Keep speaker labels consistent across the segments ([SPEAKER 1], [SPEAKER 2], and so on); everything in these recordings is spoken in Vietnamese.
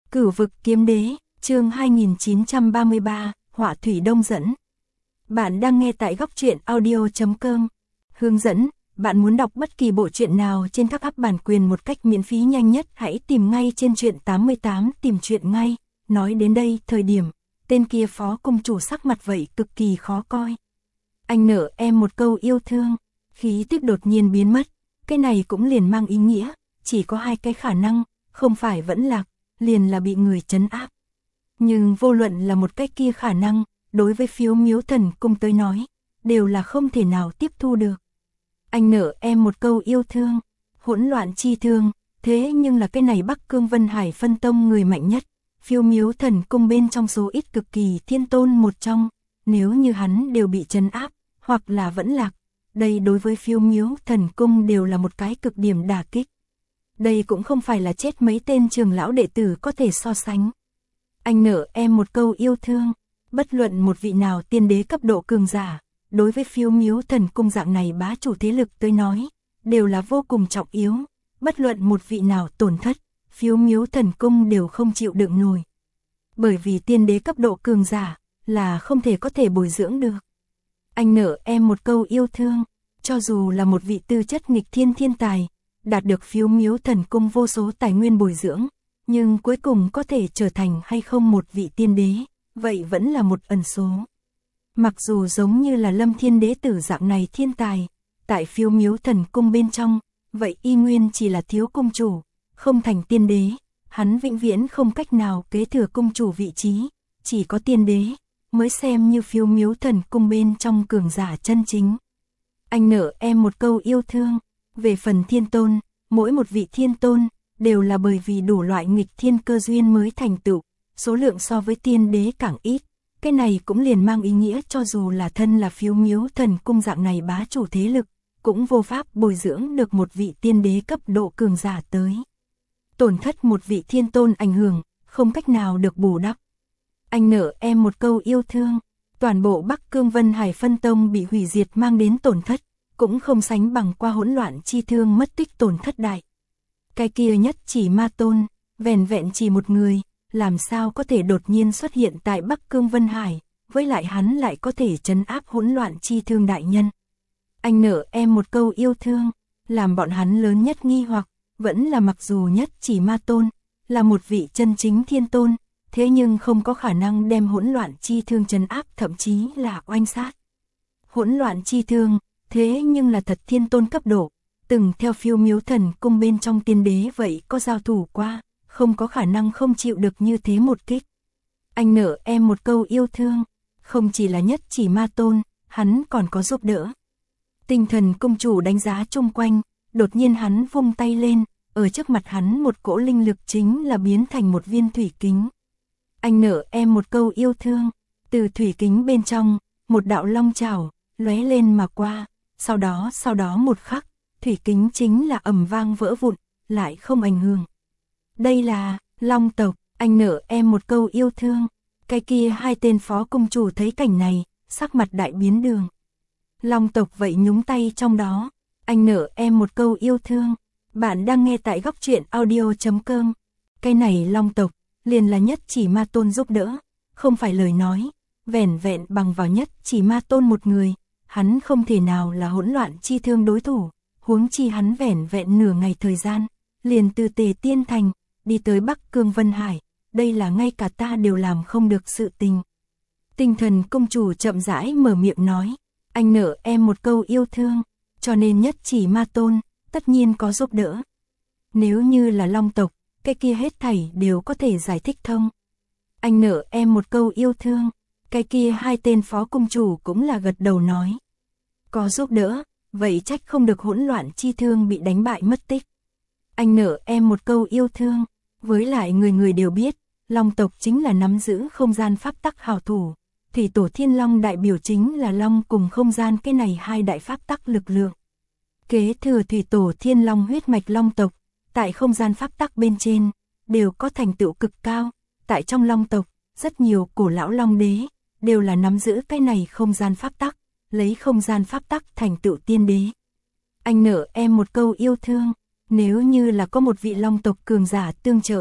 [SPEAKER 1] Cửu vực kiếm đế, chương 2933, Họa thủy đông dẫn. Bạn đang nghe tại góc truyện audio.com. Hướng dẫn, bạn muốn đọc bất kỳ bộ truyện nào trên các app bản quyền một cách miễn phí nhanh nhất, hãy tìm ngay trên truyện 88 tìm truyện ngay. Nói đến đây, thời điểm, tên kia phó công chủ sắc mặt vậy cực kỳ khó coi. Anh nợ em một câu yêu thương, khí tức đột nhiên biến mất, cái này cũng liền mang ý nghĩa, chỉ có hai cái khả năng, không phải vẫn lạc, liền là bị người trấn áp. Nhưng vô luận là một cái kia khả năng, đối với Phiếu Miếu Thần Cung tới nói, đều là không thể nào tiếp thu được. Anh nợ em một câu yêu thương, hỗn loạn chi thương, thế nhưng là cái này Bắc Cương Vân Hải phân tông người mạnh nhất, Phiếu Miếu Thần Cung bên trong số ít cực kỳ thiên tôn một trong, nếu như hắn đều bị trấn áp, hoặc là vẫn lạc, đây đối với Phiếu Miếu Thần Cung đều là một cái cực điểm đả kích. Đây cũng không phải là chết mấy tên trường lão đệ tử có thể so sánh. Anh nợ em một câu yêu thương, bất luận một vị nào tiên đế cấp độ cường giả, đối với Phiếu Miếu Thần Cung dạng này bá chủ thế lực tới nói, đều là vô cùng trọng yếu, bất luận một vị nào tổn thất, Phiếu Miếu Thần Cung đều không chịu đựng nổi. Bởi vì tiên đế cấp độ cường giả, là không thể có thể bồi dưỡng được. Anh nợ em một câu yêu thương, cho dù là một vị tư chất nghịch thiên thiên tài, đạt được Phiếu Miếu Thần Cung vô số tài nguyên bồi dưỡng, nhưng cuối cùng có thể trở thành hay không một vị tiên đế, vậy vẫn là một ẩn số. Mặc dù giống như là Lâm Thiên Đế tử dạng này thiên tài, tại Phiếu Miếu Thần Cung bên trong, vậy y nguyên chỉ là thiếu cung chủ, không thành tiên đế, hắn vĩnh viễn không cách nào kế thừa cung chủ vị trí, chỉ có tiên đế, mới xem như Phiếu Miếu Thần Cung bên trong cường giả chân chính. Anh nợ em một câu yêu thương. Về phần thiên tôn, mỗi một vị thiên tôn, đều là bởi vì đủ loại nghịch thiên cơ duyên mới thành tựu, số lượng so với tiên đế càng ít, cái này cũng liền mang ý nghĩa cho dù là thân là Phiếu Miếu Thần Cung dạng này bá chủ thế lực, cũng vô pháp bồi dưỡng được một vị tiên đế cấp độ cường giả tới. Tổn thất một vị thiên tôn ảnh hưởng, không cách nào được bù đắp. Anh nợ em một câu yêu thương, toàn bộ Bắc Cương Vân Hải phân tông bị hủy diệt mang đến tổn thất, cũng không sánh bằng qua hỗn loạn chi thương mất tích tổn thất đại. Cái kia nhất chỉ ma tôn, vẻn vẹn chỉ một người, làm sao có thể đột nhiên xuất hiện tại Bắc Cương Vân Hải, với lại hắn lại có thể trấn áp hỗn loạn chi thương đại nhân. Anh nợ em một câu yêu thương, làm bọn hắn lớn nhất nghi hoặc, vẫn là mặc dù nhất chỉ ma tôn, là một vị chân chính thiên tôn, thế nhưng không có khả năng đem hỗn loạn chi thương trấn áp thậm chí là oanh sát. Hỗn loạn chi thương, thế nhưng là thật thiên tôn cấp độ, từng theo Phiếu Miếu Thần Cung bên trong tiên đế vậy có giao thủ qua, không có khả năng không chịu được như thế một kích. Anh nợ em một câu yêu thương, không chỉ là nhất chỉ ma tôn, hắn còn có giúp đỡ. Tinh Thần Cung chủ đánh giá chung quanh, đột nhiên hắn vung tay lên, ở trước mặt hắn một cỗ linh lực chính là biến thành một viên thủy kính. Anh nợ em một câu yêu thương, từ thủy kính bên trong, một đạo long chảo lóe lên mà qua. Sau đó một khắc, thủy kính chính là ầm vang vỡ vụn, lại không ảnh hưởng. Đây là Long tộc, anh nợ em một câu yêu thương. Cái kia hai tên phó cung chủ thấy cảnh này, sắc mặt đại biến đường. Long tộc vậy nhúng tay trong đó. Anh nợ em một câu yêu thương. Bạn đang nghe tại góc truyện audio.com. Cái này Long tộc, liền là nhất chỉ ma tôn giúp đỡ. Không phải lời nói, vẻn vẹn bằng vào nhất chỉ ma tôn một người. Hắn không thể nào là hỗn loạn chi thương đối thủ, huống chi hắn vẻn vẹn nửa ngày thời gian, liền từ Tề Tiên Thành, đi tới Bắc Cương Vân Hải, đây là ngay cả ta đều làm không được sự tình. Tinh Thần Cung chủ chậm rãi mở miệng nói, anh nợ em một câu yêu thương, cho nên nhất chỉ ma tôn, tất nhiên có giúp đỡ. Nếu như là Long tộc, cái kia hết thảy đều có thể giải thích thông. Anh nợ em một câu yêu thương. Cái kia hai tên phó cung chủ cũng là gật đầu nói. Có giúp đỡ, vậy trách không được hỗn loạn chi thương bị đánh bại mất tích. Anh nợ em một câu yêu thương, với lại người người đều biết, Long tộc chính là nắm giữ không gian pháp tắc hảo thủ. Thủy tổ Thiên Long đại biểu chính là Long cùng không gian cái này hai đại pháp tắc lực lượng. Kế thừa Thủy tổ Thiên Long huyết mạch Long tộc, tại không gian pháp tắc bên trên, đều có thành tựu cực cao. Tại trong Long tộc, rất nhiều cổ lão Long đế đều là nắm giữ cái này không gian pháp tắc, lấy không gian pháp tắc thành tựu tiên đế. Anh nợ em một câu yêu thương, nếu như là có một vị Long tộc cường giả tương trợ,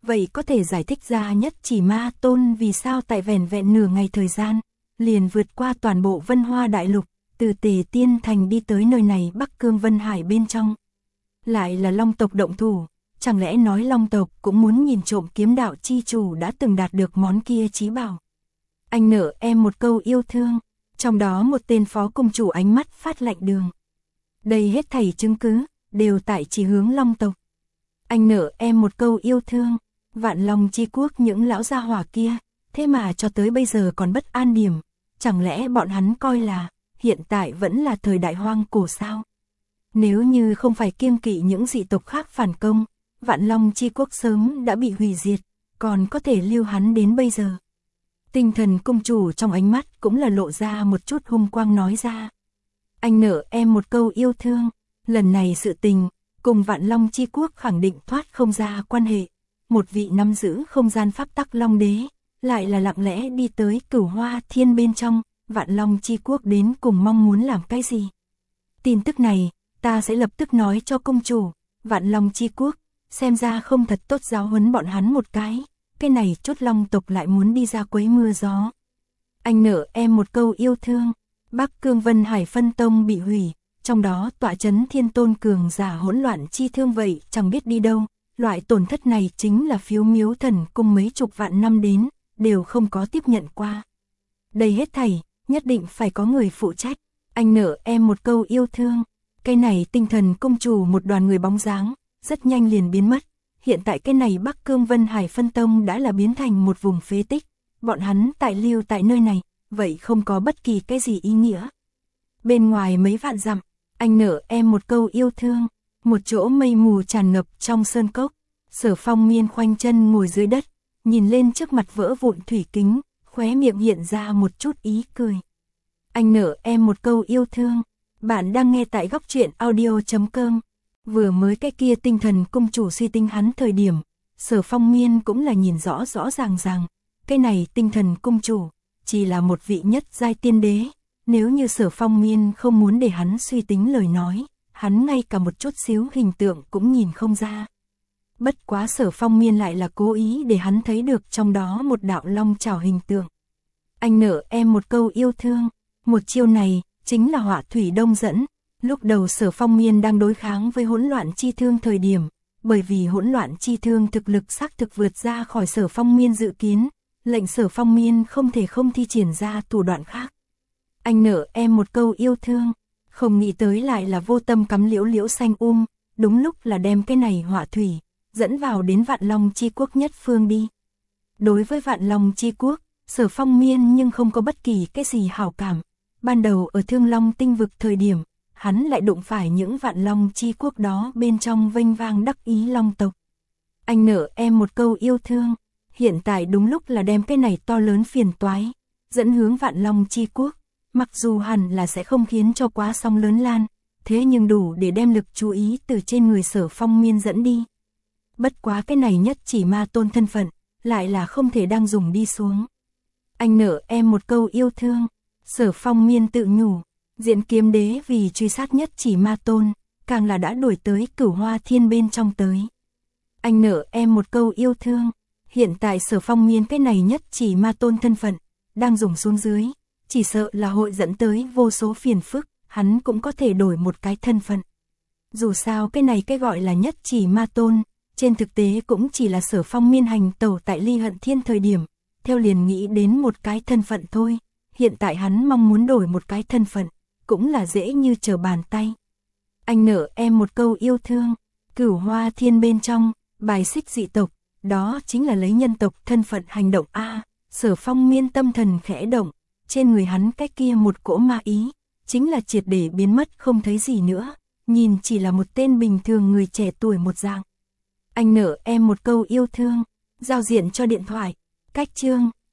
[SPEAKER 1] vậy có thể giải thích ra nhất chỉ ma tôn vì sao tại vẻn vẹn nửa ngày thời gian, liền vượt qua toàn bộ Vân Hoa Đại Lục, từ Tề Tiên Thành đi tới nơi này Bắc Cương Vân Hải bên trong. Lại là Long tộc động thủ, chẳng lẽ nói Long tộc cũng muốn nhìn trộm kiếm đạo chi chủ đã từng đạt được món kia chí bảo. Anh nợ em một câu yêu thương, trong đó một tên phó cung chủ ánh mắt phát lạnh đường. Đây hết thảy chứng cứ, đều tại chỉ hướng Long tộc. Anh nợ em một câu yêu thương, Vạn Long chi quốc những lão gia hỏa kia, thế mà cho tới bây giờ còn bất an điểm, chẳng lẽ bọn hắn coi là, hiện tại vẫn là thời đại hoang cổ sao? Nếu như không phải kiêng kỵ những dị tộc khác phản công, Vạn Long chi quốc sớm đã bị hủy diệt, còn có thể lưu hắn đến bây giờ. Tinh thần cung chủ trong ánh mắt cũng là lộ ra một chút hung quang nói ra. Anh nợ em một câu yêu thương, lần này sự tình, cùng Vạn Long chi quốc khẳng định thoát không ra quan hệ. Một vị nắm giữ không gian pháp tắc Long đế, lại là lặng lẽ đi tới Cửu Hoa Thiên bên trong, Vạn Long chi quốc đến cùng mong muốn làm cái gì. Tin tức này, ta sẽ lập tức nói cho công chủ, Vạn Long chi quốc, xem ra không thật tốt giáo huấn bọn hắn một cái này chốt Long tộc lại muốn đi ra quấy mưa gió. Anh nợ em một câu yêu thương, Bắc Cương Vân Hải phân tông bị hủy, trong đó tọa chấn thiên tôn cường giả hỗn loạn chi thương vậy chẳng biết đi đâu, loại tổn thất này chính là Phiếu Miếu Thần Cung mấy chục vạn năm đến, đều không có tiếp nhận qua. Đây hết thảy, nhất định phải có người phụ trách, anh nợ em một câu yêu thương, cái này tinh thần cung chủ một đoàn người bóng dáng, rất nhanh liền biến mất. Hiện tại cái này Bắc Cương Vân Hải phân tông đã là biến thành một vùng phế tích, bọn hắn tại lưu tại nơi này, vậy không có bất kỳ cái gì ý nghĩa. Bên ngoài mấy vạn dặm, anh nợ em một câu yêu thương, một chỗ mây mù tràn ngập trong sơn cốc, Sở Phong Miên khoanh chân ngồi dưới đất, nhìn lên trước mặt vỡ vụn thủy kính, khóe miệng hiện ra một chút ý cười. Anh nợ em một câu yêu thương, bạn đang nghe tại góc truyện audio.com. Vừa mới cái kia tinh thần cung chủ suy tinh hắn thời điểm, Sở Phong Miên cũng là nhìn rõ rõ ràng, cái này tinh thần cung chủ, chỉ là một vị nhất giai tiên đế, nếu như Sở Phong Miên không muốn để hắn suy tính lời nói, hắn ngay cả một chút xíu hình tượng cũng nhìn không ra. Bất quá Sở Phong Miên lại là cố ý để hắn thấy được trong đó một đạo long chảo hình tượng. Anh nợ em một câu yêu thương, một chiêu này, chính là hỏa thủy đông dẫn. Lúc đầu Sở Phong Miên đang đối kháng với hỗn loạn chi thương thời điểm, bởi vì hỗn loạn chi thương thực lực xác thực vượt ra khỏi Sở Phong Miên dự kiến, lệnh Sở Phong Miên không thể không thi triển ra thủ đoạn khác. Anh nợ em một câu yêu thương, không nghĩ tới lại là vô tâm cắm liễu liễu xanh đúng lúc là đem cái này hỏa thủy, dẫn vào đến Vạn Long chi quốc nhất phương đi. Đối với Vạn Long chi quốc, Sở Phong Miên nhưng không có bất kỳ cái gì hảo cảm, ban đầu ở Thương Long tinh vực thời điểm, hắn lại đụng phải những Vạn Long chi quốc đó bên trong vênh vang đắc ý Long tộc. Anh nợ em một câu yêu thương, hiện tại đúng lúc là đem cái này to lớn phiền toái, dẫn hướng Vạn Long chi quốc, mặc dù hẳn là sẽ không khiến cho quá sóng lớn lan, thế nhưng đủ để đem lực chú ý từ trên người Sở Phong Miên dẫn đi. Bất quá cái này nhất chỉ ma tôn thân phận, lại là không thể đang dùng đi xuống. Anh nợ em một câu yêu thương, Sở Phong Miên tự nhủ. Diện Kiếm Đế vì truy sát nhất chỉ ma tôn, càng là đã đuổi tới Cửu Hoa Thiên bên trong tới. Anh nợ em một câu yêu thương, hiện tại Sở Phong Miên cái này nhất chỉ ma tôn thân phận, đang dùng xuống dưới, chỉ sợ là hội dẫn tới vô số phiền phức, hắn cũng có thể đổi một cái thân phận. Dù sao cái này cái gọi là nhất chỉ ma tôn, trên thực tế cũng chỉ là Sở Phong Miên hành tẩu tại Ly Hận Thiên thời điểm, theo liền nghĩ đến một cái thân phận thôi, hiện tại hắn mong muốn đổi một cái thân phận, cũng là dễ như trở bàn tay. Anh nợ em một câu yêu thương, Cửu Hoa Thiên bên trong, bài xích dị tộc, đó chính là lấy nhân tộc thân phận hành động a. Sở Phong Miên tâm thần khẽ động, trên người hắn cái kia một cỗ ma ý, chính là triệt để biến mất không thấy gì nữa, nhìn chỉ là một tên bình thường người trẻ tuổi một dạng. Anh nợ em một câu yêu thương, giao diện cho điện thoại, cách chương,